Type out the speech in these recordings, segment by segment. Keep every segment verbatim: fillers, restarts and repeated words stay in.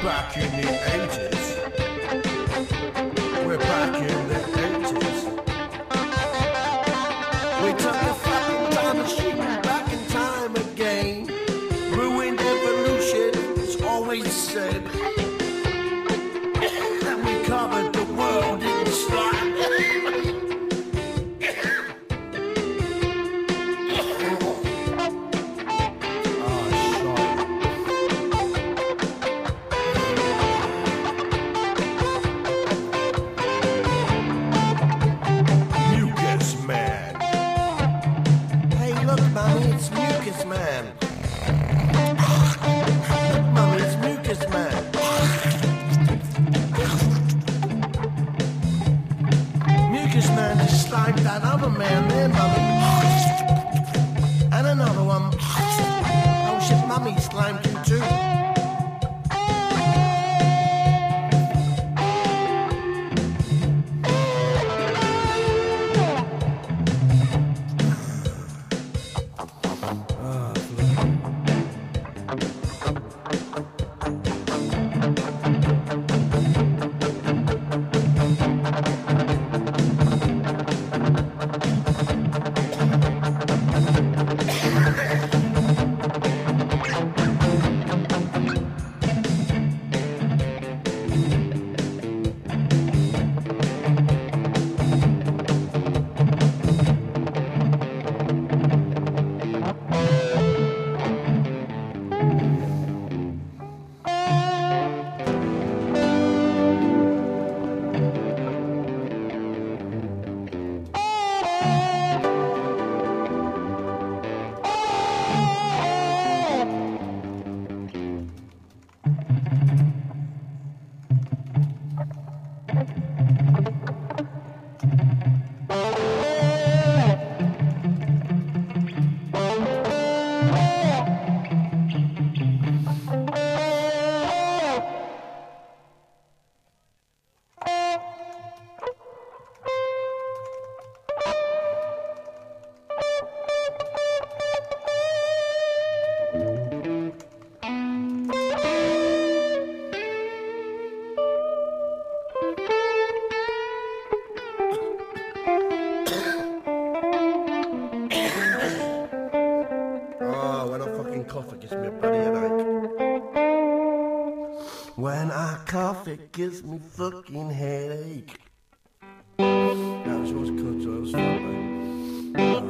back in the eighties. We're back in the eighties. We took the fucking time machine back in time again. Ruined evolution, it's always said. And we covered the world in slime. That other man there, mummy. And another one. Oh shit, mummy slimed you too. Cough, it gives me a bloody headache. When I cough, it gives me fucking headache. That was always good, so it was fun, though.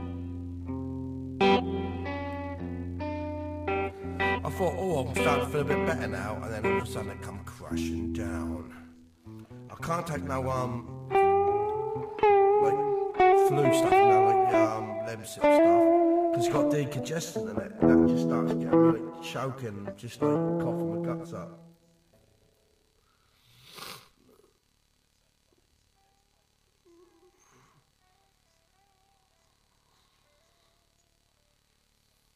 I thought, oh, I'm starting to feel a bit better now, and then all of a sudden it come crashing down. I can't take no, um, like, flu stuff, you know, like, um, Lemsip stuff. Because it's got decongestant in it, and that just starts getting me like choking, just like coughing my guts up.